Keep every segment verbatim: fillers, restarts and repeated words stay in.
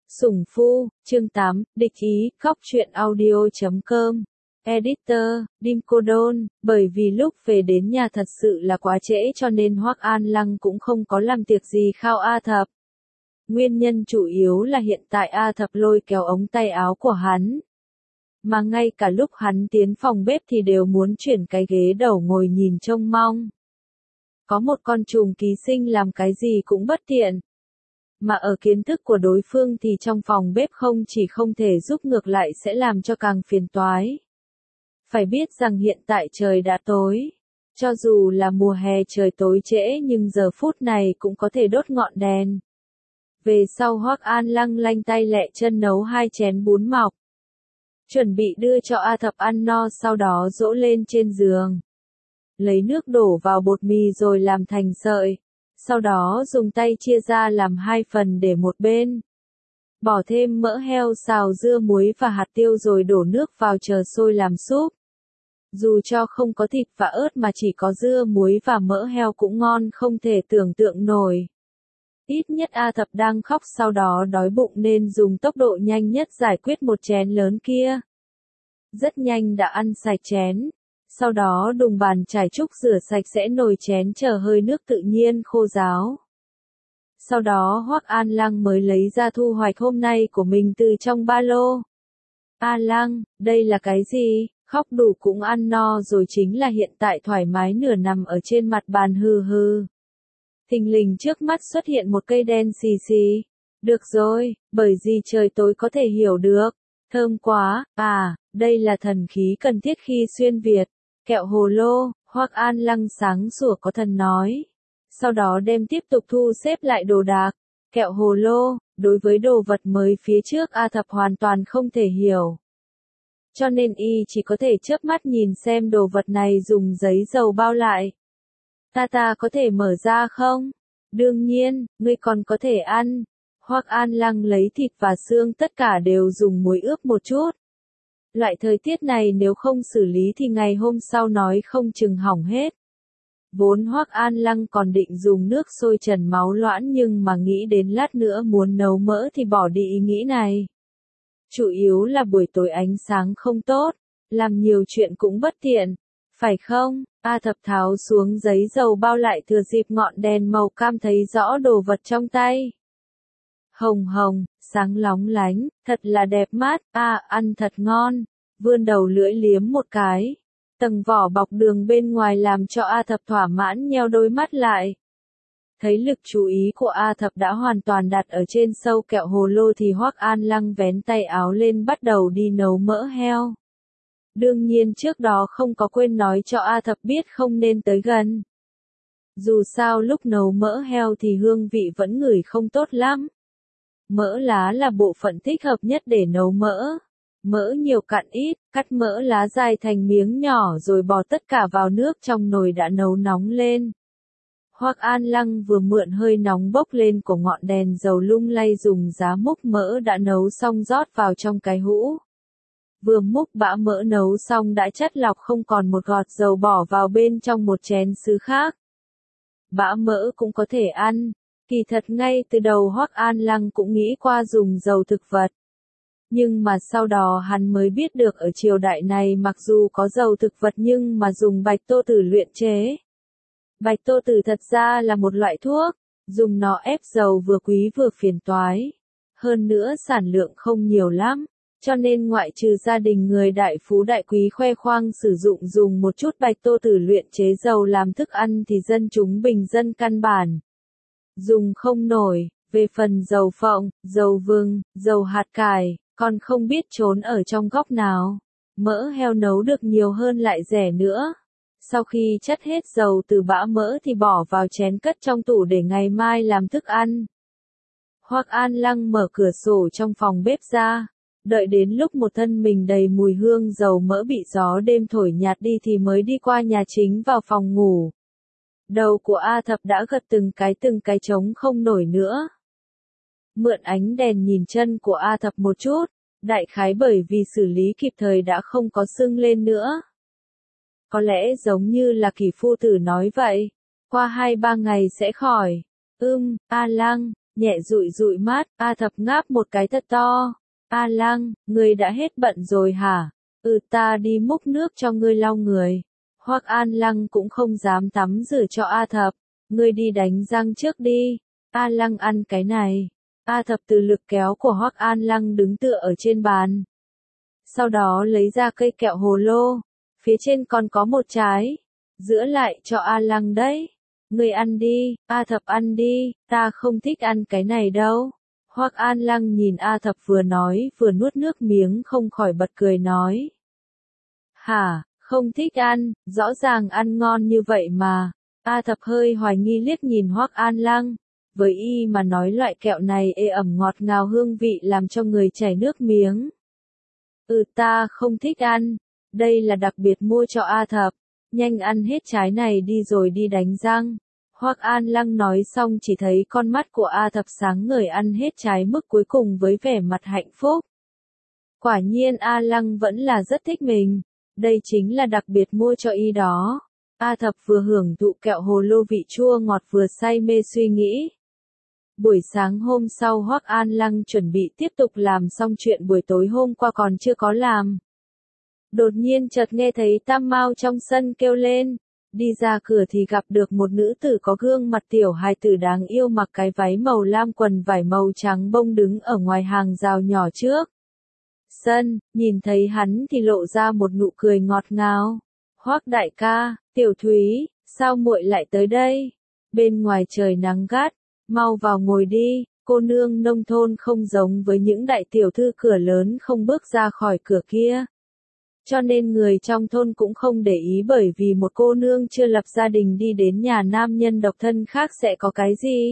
Sủng Phu, chương tám, địch ý, khóc chuyện audio.com. Editor, Đinh Cô Đôn, bởi vì lúc về đến nhà thật sự là quá trễ cho nên Hoắc An Lăng cũng không có làm tiệc gì khao A Thập. Nguyên nhân chủ yếu là hiện tại A Thập lôi kéo ống tay áo của hắn. Mà ngay cả lúc hắn tiến phòng bếp thì đều muốn chuyển cái ghế đầu ngồi nhìn trông mong. Có một con trùng ký sinh làm cái gì cũng bất tiện. Mà ở kiến thức của đối phương thì trong phòng bếp không chỉ không thể giúp ngược lại sẽ làm cho càng phiền toái. Phải biết rằng hiện tại trời đã tối. Cho dù là mùa hè trời tối trễ nhưng giờ phút này cũng có thể đốt ngọn đèn. Về sau Hoắc An Lăng lanh tay lẹ chân nấu hai chén bún mọc. Chuẩn bị đưa cho A Thập ăn no sau đó dỗ lên trên giường. Lấy nước đổ vào bột mì rồi làm thành sợi. Sau đó dùng tay chia ra làm hai phần để một bên. Bỏ thêm mỡ heo xào dưa muối và hạt tiêu rồi đổ nước vào chờ sôi làm súp. Dù cho không có thịt và ớt mà chỉ có dưa muối và mỡ heo cũng ngon không thể tưởng tượng nổi. Ít nhất A Thập đang khóc sau đó đói bụng nên dùng tốc độ nhanh nhất giải quyết một chén lớn kia. Rất nhanh đã ăn sạch chén. Sau đó đùng bàn chải trúc rửa sạch sẽ nồi chén chờ hơi nước tự nhiên khô ráo. Sau đó Hoắc An Lăng mới lấy ra thu hoạch hôm nay của mình từ trong ba lô. A Lăng, đây là cái gì? Khóc đủ cũng ăn no rồi chính là hiện tại thoải mái nửa nằm ở trên mặt bàn hừ hừ. Thình lình trước mắt xuất hiện một cây đen xì xì. Được rồi, bởi vì trời tối có thể hiểu được. Thơm quá, à, đây là thần khí cần thiết khi xuyên Việt. Kẹo hồ lô, Hoắc An Lăng sáng sủa có thần nói. Sau đó đem tiếp tục thu xếp lại đồ đạc. Kẹo hồ lô, đối với đồ vật mới phía trước A Thập hoàn toàn không thể hiểu. Cho nên y chỉ có thể chớp mắt nhìn xem đồ vật này dùng giấy dầu bao lại. Ta ta có thể mở ra không? Đương nhiên, ngươi còn có thể ăn. Hoắc An Lăng lấy thịt và xương tất cả đều dùng muối ướp một chút. Loại thời tiết này nếu không xử lý thì ngày hôm sau nói không chừng hỏng hết. Vốn Hoắc An Lăng còn định dùng nước sôi trần máu loãng nhưng mà nghĩ đến lát nữa muốn nấu mỡ thì bỏ đi ý nghĩ này. Chủ yếu là buổi tối ánh sáng không tốt, làm nhiều chuyện cũng bất tiện, phải không? A Thập tháo xuống giấy dầu bao lại thừa dịp ngọn đèn màu cam thấy rõ đồ vật trong tay. Hồng hồng, sáng lóng lánh, thật là đẹp mắt, à, ăn thật ngon, vươn đầu lưỡi liếm một cái. Tầng vỏ bọc đường bên ngoài làm cho A Thập thỏa mãn nheo đôi mắt lại. Thấy lực chú ý của A Thập đã hoàn toàn đặt ở trên sâu kẹo hồ lô thì Hoắc An Lăng vén tay áo lên bắt đầu đi nấu mỡ heo. Đương nhiên trước đó không có quên nói cho A Thập biết không nên tới gần. Dù sao lúc nấu mỡ heo thì hương vị vẫn ngửi không tốt lắm. Mỡ lá là bộ phận thích hợp nhất để nấu mỡ. Mỡ nhiều cặn ít, cắt mỡ lá dài thành miếng nhỏ rồi bỏ tất cả vào nước trong nồi đã nấu nóng lên. Hoắc An Lăng vừa mượn hơi nóng bốc lên của ngọn đèn dầu lung lay dùng giá múc mỡ đã nấu xong rót vào trong cái hũ. Vừa múc bã mỡ nấu xong đã chắt lọc không còn một gọt dầu bỏ vào bên trong một chén sứ khác. Bã mỡ cũng có thể ăn. Kỳ thật ngay từ đầu Hoắc An Lăng cũng nghĩ qua dùng dầu thực vật. Nhưng mà sau đó hắn mới biết được ở triều đại này mặc dù có dầu thực vật nhưng mà dùng bạch tô tử luyện chế. Bạch tô tử thật ra là một loại thuốc, dùng nó ép dầu vừa quý vừa phiền toái. Hơn nữa sản lượng không nhiều lắm, cho nên ngoại trừ gia đình người đại phú đại quý khoe khoang sử dụng dùng một chút bạch tô tử luyện chế dầu làm thức ăn thì dân chúng bình dân căn bản dùng không nổi. Về phần dầu phộng, dầu vừng, dầu hạt cải, còn không biết trốn ở trong góc nào. Mỡ heo nấu được nhiều hơn lại rẻ nữa. Sau khi chất hết dầu từ bã mỡ thì bỏ vào chén cất trong tủ để ngày mai làm thức ăn. Hoắc An Lăng mở cửa sổ trong phòng bếp ra. Đợi đến lúc một thân mình đầy mùi hương dầu mỡ bị gió đêm thổi nhạt đi thì mới đi qua nhà chính vào phòng ngủ. Đầu của A Thập đã gật từng cái từng cái trống không nổi nữa. Mượn ánh đèn nhìn chân của A Thập một chút, đại khái bởi vì xử lý kịp thời đã không có sưng lên nữa. Có lẽ giống như là Kỳ phu tử nói vậy, qua hai ba ngày sẽ khỏi. Ưm, A Lăng, nhẹ dụi dụi mắt, A Thập ngáp một cái thật to. A Lăng, ngươi đã hết bận rồi hả? Ừ, ta đi múc nước cho ngươi lau người. Hoắc An Lăng cũng không dám tắm rửa cho A Thập. Ngươi đi đánh răng trước đi. A Lăng ăn cái này. A Thập từ lực kéo của Hoắc An Lăng đứng tựa ở trên bàn. Sau đó lấy ra cây kẹo hồ lô. Phía trên còn có một trái. Giữa lại cho A Lăng đấy. Ngươi ăn đi, A Thập ăn đi, ta không thích ăn cái này đâu. Hoắc An Lăng nhìn A Thập vừa nói vừa nuốt nước miếng không khỏi bật cười nói. Hả, không thích ăn, rõ ràng ăn ngon như vậy mà. A Thập hơi hoài nghi liếc nhìn Hoắc An Lăng. Với y mà nói loại kẹo này ê ẩm ngọt ngào hương vị làm cho người chảy nước miếng. Ừ, ta không thích ăn, đây là đặc biệt mua cho A Thập. Nhanh ăn hết trái này đi rồi đi đánh răng. Hoắc An Lăng nói xong chỉ thấy con mắt của A Thập sáng ngời ăn hết trái mức cuối cùng với vẻ mặt hạnh phúc. Quả nhiên A Lăng vẫn là rất thích mình. Đây chính là đặc biệt mua cho y đó. A Thập vừa hưởng thụ kẹo hồ lô vị chua ngọt vừa say mê suy nghĩ. Buổi sáng hôm sau Hoắc An Lăng chuẩn bị tiếp tục làm xong chuyện buổi tối hôm qua còn chưa có làm. Đột nhiên chợt nghe thấy Tam Mao trong sân kêu lên. Đi ra cửa thì gặp được một nữ tử có gương mặt tiểu hài tử đáng yêu mặc cái váy màu lam quần vải màu trắng bông đứng ở ngoài hàng rào nhỏ trước sân, nhìn thấy hắn thì lộ ra một nụ cười ngọt ngào. Hoắc đại ca, Tiểu Thúy, sao muội lại tới đây? Bên ngoài trời nắng gắt, mau vào ngồi đi, cô nương nông thôn không giống với những đại tiểu thư cửa lớn không bước ra khỏi cửa kia. Cho nên người trong thôn cũng không để ý bởi vì một cô nương chưa lập gia đình đi đến nhà nam nhân độc thân khác sẽ có cái gì.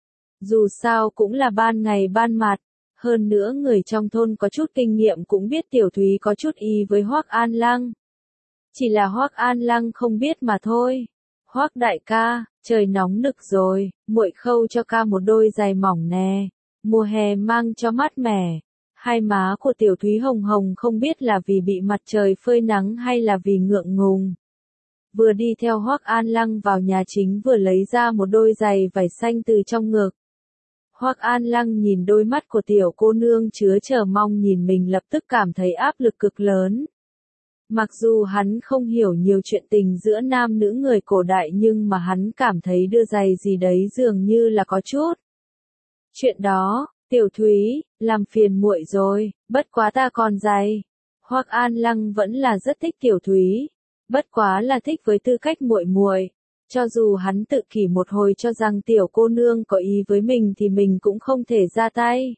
Dù sao cũng là ban ngày ban mặt, hơn nữa người trong thôn có chút kinh nghiệm cũng biết Tiểu Thúy có chút ý với Hoắc An Lăng. Chỉ là Hoắc An Lăng không biết mà thôi. Hoắc đại ca, trời nóng nực rồi, muội khâu cho ca một đôi giày mỏng nè, mùa hè mang cho mát mẻ. Hai má của Tiểu Thúy hồng hồng không biết là vì bị mặt trời phơi nắng hay là vì ngượng ngùng. Vừa đi theo Hoắc An Lăng vào nhà chính vừa lấy ra một đôi giày vải xanh từ trong ngực. Hoắc An Lăng nhìn đôi mắt của tiểu cô nương chứa chờ mong nhìn mình lập tức cảm thấy áp lực cực lớn. Mặc dù hắn không hiểu nhiều chuyện tình giữa nam nữ người cổ đại nhưng mà hắn cảm thấy đưa giày gì đấy dường như là có chút. Chuyện đó, Tiểu Thúy, làm phiền muội rồi, bất quá ta còn giày. Hoắc An Lăng vẫn là rất thích Tiểu Thúy, bất quá là thích với tư cách muội muội. Cho dù hắn tự kỷ một hồi cho rằng tiểu cô nương có ý với mình thì mình cũng không thể ra tay.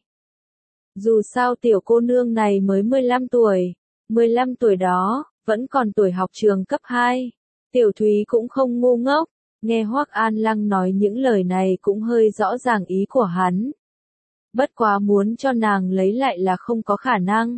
Dù sao tiểu cô nương này mới mười lăm tuổi, mười lăm tuổi đó, vẫn còn tuổi học trường cấp hai. Tiểu Thúy cũng không ngu ngốc, nghe Hoắc An Lăng nói những lời này cũng hơi rõ ràng ý của hắn. Bất quá muốn cho nàng lấy lại là không có khả năng.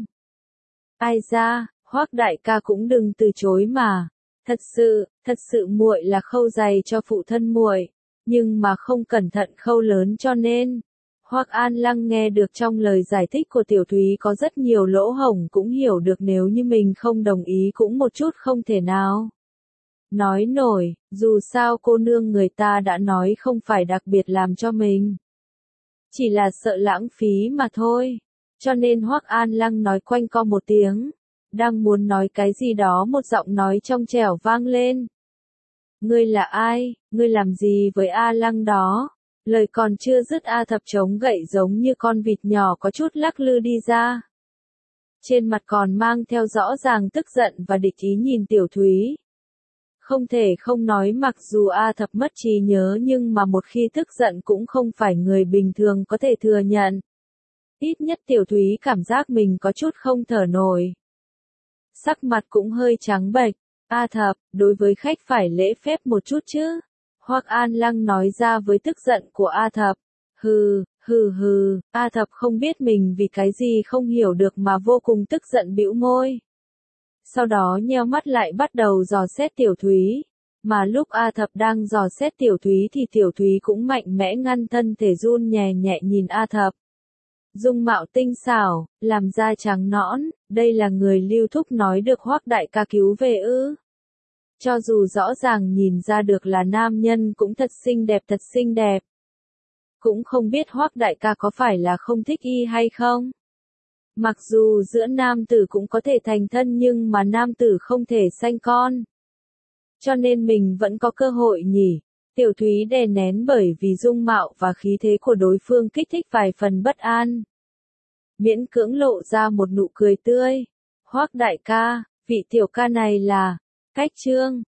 Ai ra, Hoắc đại ca cũng đừng từ chối mà. Thật sự, thật sự muội là khâu giày cho phụ thân muội, nhưng mà không cẩn thận khâu lớn cho nên. Hoắc An Lăng nghe được trong lời giải thích của Tiểu Thúy có rất nhiều lỗ hổng cũng hiểu được nếu như mình không đồng ý cũng một chút không thể nào. Nói nổi, dù sao cô nương người ta đã nói không phải đặc biệt làm cho mình. Chỉ là sợ lãng phí mà thôi. Cho nên Hoắc An Lăng nói quanh co một tiếng. Đang muốn nói cái gì đó một giọng nói trong trẻo vang lên. Ngươi là ai, ngươi làm gì với A Lăng đó? Lời còn chưa dứt A Thập chống gậy giống như con vịt nhỏ có chút lắc lư đi ra. Trên mặt còn mang theo rõ ràng tức giận và địch ý nhìn Tiểu Thúy. Không thể không nói mặc dù A Thập mất trí nhớ nhưng mà một khi tức giận cũng không phải người bình thường có thể thừa nhận. Ít nhất Tiểu Thúy cảm giác mình có chút không thở nổi. Sắc mặt cũng hơi trắng bệch. A Thập, đối với khách phải lễ phép một chút chứ. Hoắc An Lăng nói ra với tức giận của A Thập. Hừ, hừ hừ, A Thập không biết mình vì cái gì không hiểu được mà vô cùng tức giận bĩu môi. Sau đó nheo mắt lại bắt đầu dò xét Tiểu Thúy. Mà lúc A Thập đang dò xét Tiểu Thúy thì Tiểu Thúy cũng mạnh mẽ ngăn thân thể run nhẹ nhẹ nhìn A Thập. Dung mạo tinh xảo, làm da trắng nõn, đây là người Lưu Thúc nói được Hoắc đại ca cứu về ư. Cho dù rõ ràng nhìn ra được là nam nhân cũng thật xinh đẹp thật xinh đẹp. Cũng không biết Hoắc đại ca có phải là không thích y hay không? Mặc dù giữa nam tử cũng có thể thành thân nhưng mà nam tử không thể sanh con. Cho nên mình vẫn có cơ hội nhỉ. Tiểu Thúy đè nén bởi vì dung mạo và khí thế của đối phương kích thích vài phần bất an. Miễn cưỡng lộ ra một nụ cười tươi. Hoắc đại ca, vị tiểu ca này là Cách Trương.